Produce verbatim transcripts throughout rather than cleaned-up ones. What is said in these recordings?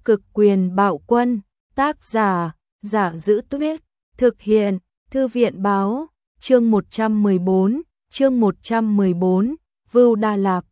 Cực quyền bạo quân, tác giả, Giả Giữ Tuyết, thực hiện, Thư viện báo, chương một trăm mười bốn, chương một trăm mười bốn, Vưu Đa Lạp.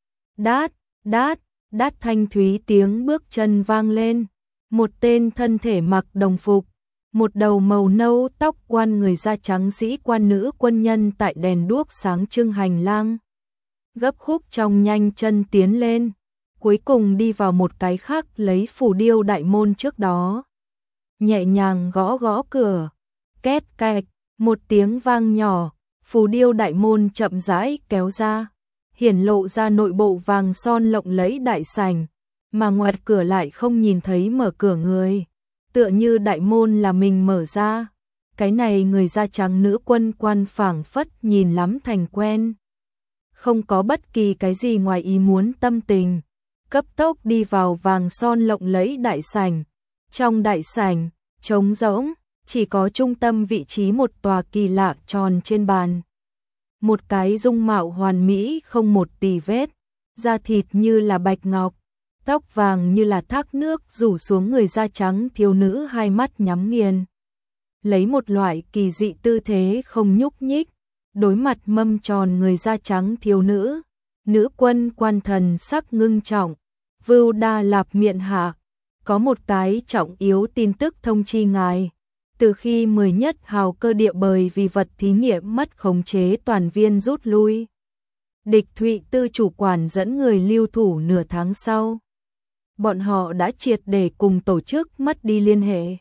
Đát, đát, đát thanh thúy tiếng bước chân vang lên, một tên thân thể mặc đồng phục, một đầu màu nâu tóc quan người da trắng sĩ quan nữ quân nhân tại đèn đuốc sáng trưng hành lang. Gấp khúc trong nhanh chân tiến lên, cuối cùng đi vào một cái khác lấy phù điêu đại môn trước đó. Nhẹ nhàng gõ gõ cửa, két kẹt, một tiếng vang nhỏ, phù điêu đại môn chậm rãi kéo ra, hiển lộ ra nội bộ vàng son lộng lẫy đại sảnh, mà ngoài cửa lại không nhìn thấy mở cửa người, tựa như đại môn là mình mở ra. Cái này người da trắng nữ quân quan phảng phất nhìn lắm thành quen, không có bất kỳ cái gì ngoài ý muốn tâm tình, cấp tốc đi vào vàng son lộng lẫy đại sảnh. Trong đại sảnh, trống rỗng, chỉ có trung tâm vị trí một tòa kỳ lạ tròn trên bàn. Một cái dung mạo hoàn mỹ không một tì vết, da thịt như là bạch ngọc, tóc vàng như là thác nước rủ xuống người da trắng thiếu nữ, hai mắt nhắm nghiền. Lấy một loại kỳ dị tư thế không nhúc nhích, đối mặt mâm tròn người da trắng thiếu nữ, nữ quân quan thần sắc ngưng trọng. Vưu Đa Lạp miện hạ, có một cái trọng yếu tin tức thông chi ngài. Từ khi mười nhất hào cơ địa bởi vì vật thí nghiệm mất khống chế toàn viên rút lui, địch Thụy Tư chủ quản dẫn người lưu thủ nửa tháng sau. Bọn họ đã triệt để cùng tổ chức mất đi liên hệ.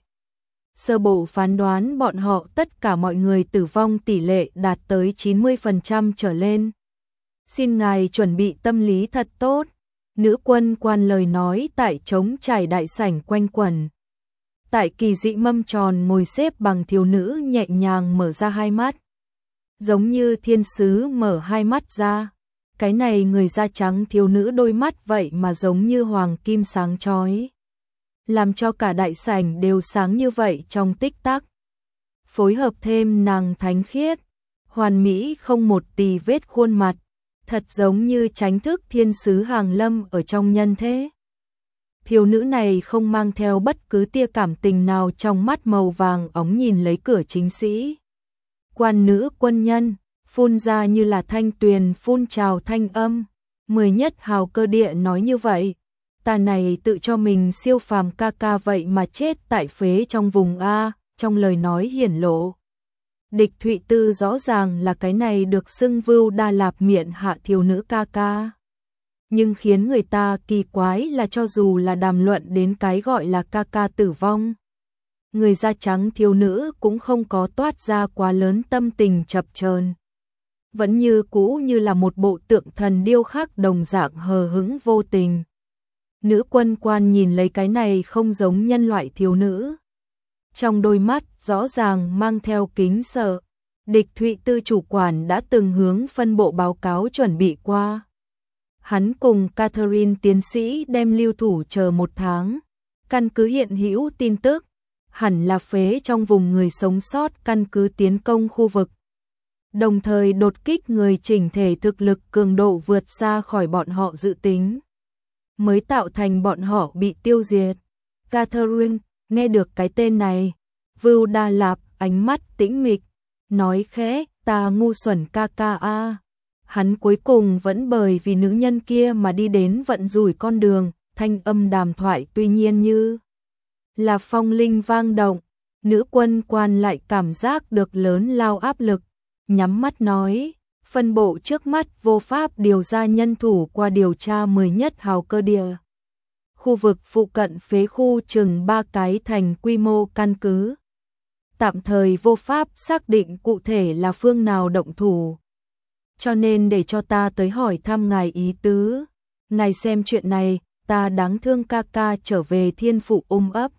Sơ bộ phán đoán bọn họ tất cả mọi người tử vong tỷ lệ đạt tới chín mươi phần trăm trở lên. Xin ngài chuẩn bị tâm lý thật tốt. Nữ quân quan lời nói tại trống trải đại sảnh quanh quẩn. Tại kỳ dị mâm tròn ngồi xếp bằng thiếu nữ nhẹ nhàng mở ra hai mắt, giống như thiên sứ mở hai mắt ra. Cái này người da trắng thiếu nữ đôi mắt vậy mà giống như hoàng kim sáng chói, làm cho cả đại sảnh đều sáng như vậy trong tích tắc. Phối hợp thêm nàng thánh khiết, hoàn mỹ không một tì vết khuôn mặt, thật giống như chánh thức thiên sứ hàng lâm ở trong nhân thế. Thiếu nữ này không mang theo bất cứ tia cảm tình nào, trong mắt màu vàng óng nhìn lấy cửa chính sĩ. Quan nữ quân nhân, phun ra như là thanh tuyền phun trào thanh âm. Mười nhất hào cơ địa nói như vậy, ta này tự cho mình siêu phàm ca ca vậy mà chết tại phế trong vùng A. Trong lời nói hiển lộ, địch Thụy Tư rõ ràng là cái này được xưng Vưu Đa Lạp miện hạ thiếu nữ ca ca. Nhưng khiến người ta kỳ quái là cho dù là đàm luận đến cái gọi là ca ca tử vong, người da trắng thiếu nữ cũng không có toát ra quá lớn tâm tình chập chờn, vẫn như cũ như là một bộ tượng thần điêu khắc đồng dạng hờ hững vô tình. Nữ quân quan nhìn lấy cái này không giống nhân loại thiếu nữ, trong đôi mắt rõ ràng mang theo kính sợ. Địch Thụy Tư chủ quản đã từng hướng phân bộ báo cáo chuẩn bị qua. Hắn cùng Catherine tiến sĩ đem lưu thủ chờ một tháng. Căn cứ hiện hữu tin tức, hẳn là phế trong vùng người sống sót căn cứ tiến công khu vực. Đồng thời đột kích người chỉnh thể thực lực cường độ vượt xa khỏi bọn họ dự tính, mới tạo thành bọn họ bị tiêu diệt. Catherine nghe được cái tên này, Vưu Đa Lạp ánh mắt tĩnh mịch, nói khẽ, ta ngu xuẩn ca ca a. Hắn cuối cùng vẫn bởi vì nữ nhân kia mà đi đến vận rủi con đường. Thanh âm đàm thoại tuy nhiên như là phong linh vang động, nữ quân quan lại cảm giác được lớn lao áp lực, nhắm mắt nói, phân bộ trước mắt vô pháp điều ra nhân thủ qua điều tra mười nhất hào cơ địa. Khu vực phụ cận phế khu chừng ba cái thành quy mô căn cứ, tạm thời vô pháp xác định cụ thể là phương nào động thủ. Cho nên để cho ta tới hỏi thăm ngài ý tứ. Ngài xem chuyện này, ta đáng thương ca ca trở về thiên phụ ôm ấp.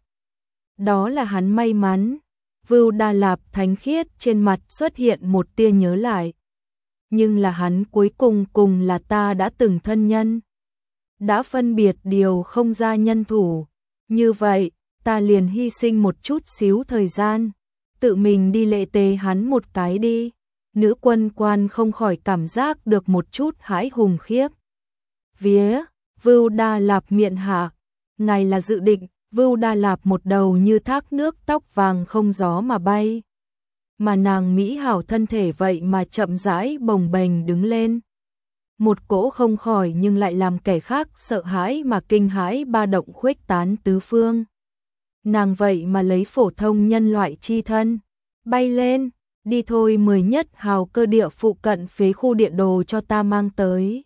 Đó là hắn may mắn. Vưu Đa Lạp thánh khiết trên mặt xuất hiện một tia nhớ lại. Nhưng là hắn cuối cùng cùng là ta đã từng thân nhân, đã phân biệt điều không ra nhân thủ. Như vậy, ta liền hy sinh một chút xíu thời gian, tự mình đi lệ tế hắn một cái đi. Nữ quân quan không khỏi cảm giác được một chút hãi hùng khiếp vía. Vưu Đa Lạp miện hạ, ngài là dự định, Vưu Đa Lạp một đầu như thác nước tóc vàng không gió mà bay. Mà nàng mỹ hảo thân thể vậy mà chậm rãi bồng bềnh đứng lên. Một cỗ không khỏi nhưng lại làm kẻ khác sợ hãi mà kinh hãi ba động khuếch tán tứ phương. Nàng vậy mà lấy phổ thông nhân loại chi thân, bay lên, đi thôi mười nhất hào cơ địa phụ cận phế khu địa đồ cho ta mang tới.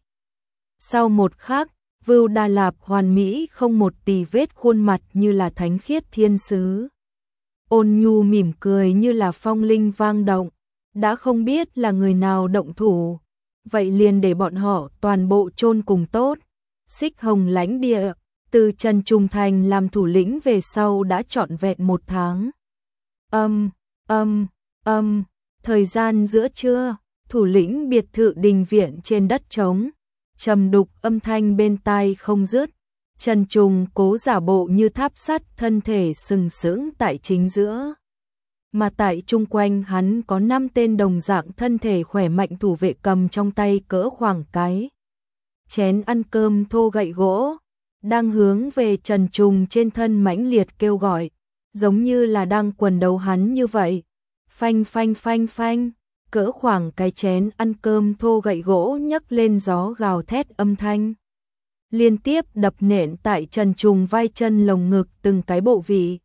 Sau một khắc, Vưu Đa Lạp hoàn mỹ không một tì vết khuôn mặt như là thánh khiết thiên sứ. Ôn nhu mỉm cười như là phong linh vang động, đã không biết là người nào động thủ, vậy liền để bọn họ toàn bộ chôn cùng tốt. Xích Hồng lãnh địa, từ Trần Trung Thành làm thủ lĩnh về sau đã trọn vẹn một tháng. Âm, âm, âm, thời gian giữa trưa, thủ lĩnh biệt thự đình viện trên đất trống, trầm đục âm thanh bên tai không dứt. Trần Trùng cố giả bộ như tháp sắt, thân thể sừng sững tại chính giữa. Mà tại chung quanh hắn có năm tên đồng dạng thân thể khỏe mạnh thủ vệ cầm trong tay cỡ khoảng cái chén ăn cơm thô gậy gỗ, đang hướng về Trần Trùng trên thân mãnh liệt kêu gọi, giống như là đang quần đấu hắn như vậy. Phanh phanh phanh phanh, cỡ khoảng cái chén ăn cơm thô gậy gỗ nhấc lên gió gào thét âm thanh. Liên tiếp đập nện tại Trần Trùng vai chân lồng ngực từng cái bộ vị.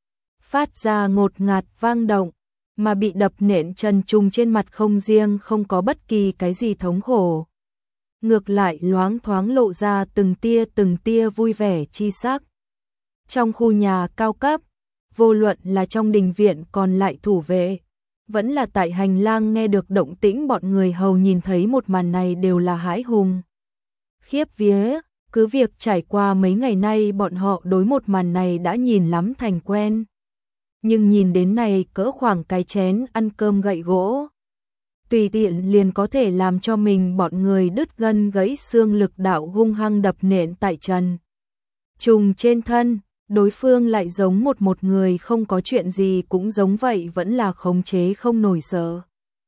Phát ra ngột ngạt vang động, mà bị đập nện Trần Trùng trên mặt không riêng không có bất kỳ cái gì thống khổ. Ngược lại loáng thoáng lộ ra từng tia từng tia vui vẻ chi sắc. Trong khu nhà cao cấp, vô luận là trong đình viện còn lại thủ vệ, vẫn là tại hành lang nghe được động tĩnh, bọn người hầu nhìn thấy một màn này đều là hãi hùng. Khiếp vía, cứ việc trải qua mấy ngày nay bọn họ đối một màn này đã nhìn lắm thành quen. Nhưng nhìn đến này cỡ khoảng cái chén ăn cơm gậy gỗ, tùy tiện liền có thể làm cho mình bọn người đứt gân gãy xương, lực đạo hung hăng đập nện tại Trần Trùng trên thân, đối phương lại giống một một người không có chuyện gì cũng giống vậy, vẫn là khống chế không nổi sợ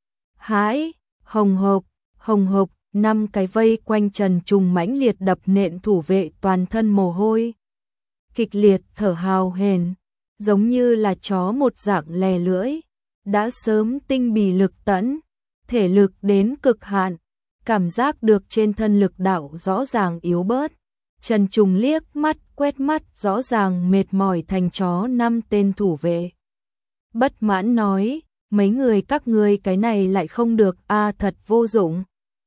hãi. Hồng hộc, hồng hộc, năm cái vây quanh Trần Trùng mãnh liệt đập nện thủ vệ toàn thân mồ hôi kịch liệt, thở hào hển, giống như là chó một dạng lè lưỡi, đã sớm tinh bì lực tẫn, thể lực đến cực hạn, cảm giác được trên thân lực đạo rõ ràng yếu bớt. Trần Trùng liếc mắt quét mắt rõ ràng mệt mỏi thành chó năm tên thủ vệ. Bất mãn nói, mấy người các ngươi cái này lại không được a à, thật vô dụng.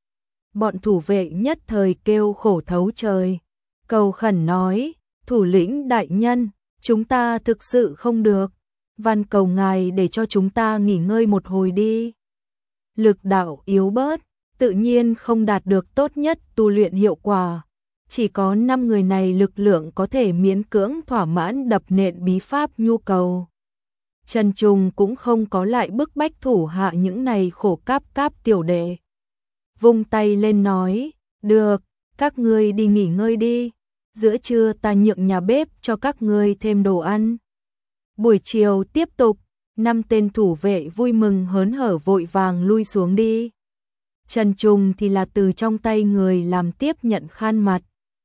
Bọn thủ vệ nhất thời kêu khổ thấu trời, cầu khẩn nói, thủ lĩnh đại nhân, chúng ta thực sự không được, van cầu ngài để cho chúng ta nghỉ ngơi một hồi đi. Lực đạo yếu bớt, tự nhiên không đạt được tốt nhất tu luyện hiệu quả. Chỉ có năm người này lực lượng có thể miễn cưỡng thỏa mãn đập nện bí pháp nhu cầu. Trần Trùng cũng không có lại bức bách thủ hạ những này khổ cáp cáp tiểu đệ. Vung tay lên nói, được, các ngươi đi nghỉ ngơi đi, giữa trưa ta nhượng nhà bếp cho các ngươi thêm đồ ăn. Buổi chiều tiếp tục, năm tên thủ vệ vui mừng hớn hở vội vàng lui xuống đi. Trần Trùng thì là từ trong tay người làm tiếp nhận khăn mặt,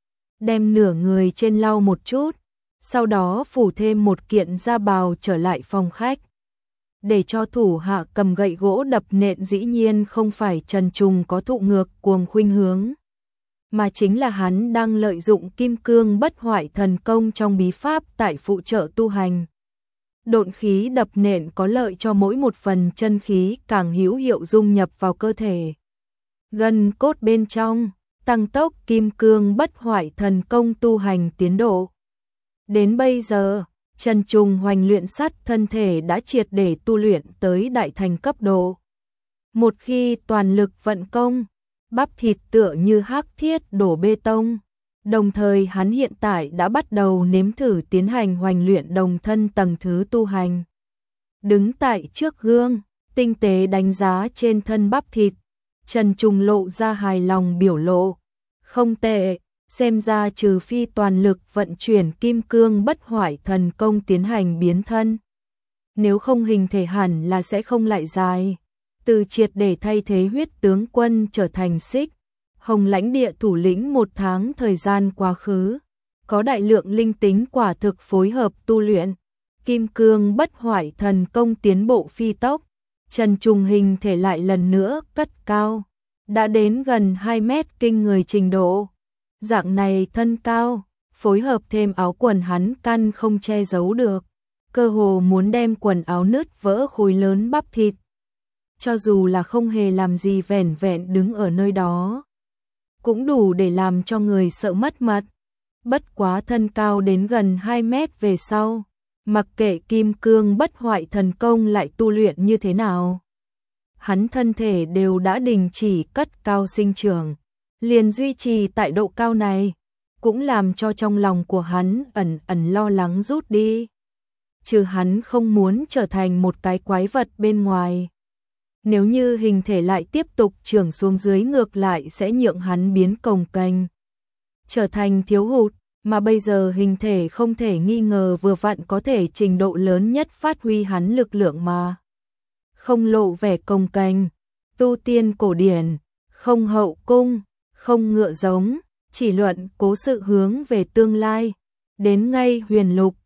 đem nửa người trên lau một chút, sau đó phủ thêm một kiện da bào trở lại phòng khách. Để cho thủ hạ cầm gậy gỗ đập nện, dĩ nhiên không phải Trần Trùng có thụ ngược cuồng khuynh hướng, mà chính là hắn đang lợi dụng kim cương bất hoại thần công trong bí pháp tại phụ trợ tu hành. Độn khí đập nện có lợi cho mỗi một phần chân khí càng hữu hiệu dung nhập vào cơ thể gân cốt bên trong, tăng tốc kim cương bất hoại thần công tu hành tiến độ. Đến bây giờ, Trần Trùng hoành luyện sắt thân thể đã triệt để tu luyện tới đại thành cấp độ. Một khi toàn lực vận công, bắp thịt tựa như hắc thiết đổ bê tông. Đồng thời hắn hiện tại đã bắt đầu nếm thử tiến hành hoành luyện đồng thân tầng thứ tu hành. Đứng tại trước gương, tinh tế đánh giá trên thân bắp thịt, Trần Trùng lộ ra hài lòng biểu lộ. Không tệ, xem ra trừ phi toàn lực vận chuyển kim cương bất hoại thần công tiến hành biến thân, nếu không hình thể hẳn là sẽ không lại dài. Từ triệt để thay thế huyết tướng quân trở thành Xích Hồng lãnh địa thủ lĩnh một tháng thời gian quá khứ, có đại lượng linh tính quả thực phối hợp tu luyện. Kim cương bất hoại thần công tiến bộ phi tốc, Trần Trùng hình thể lại lần nữa cất cao, đã đến gần hai mét kinh người trình độ. Dạng này thân cao, phối hợp thêm áo quần hắn căn không che giấu được, cơ hồ muốn đem quần áo nứt vỡ khối lớn bắp thịt. Cho dù là không hề làm gì vẻn vẹn đứng ở nơi đó, cũng đủ để làm cho người sợ mất mật. Bất quá thân cao đến gần hai mét về sau, mặc kệ kim cương bất hoại thần công lại tu luyện như thế nào, hắn thân thể đều đã đình chỉ cất cao sinh trưởng, liền duy trì tại độ cao này, cũng làm cho trong lòng của hắn ẩn ẩn lo lắng rút đi. Trừ hắn không muốn trở thành một cái quái vật bên ngoài. Nếu như hình thể lại tiếp tục trưởng xuống dưới ngược lại sẽ nhượng hắn biến cồng kềnh, trở thành thiếu hụt, mà bây giờ hình thể không thể nghi ngờ vừa vặn có thể trình độ lớn nhất phát huy hắn lực lượng mà. Không lộ vẻ cồng kềnh, tu tiên cổ điển, không hậu cung, không ngựa giống, chỉ luận cố sự hướng về tương lai, đến ngay huyền lục,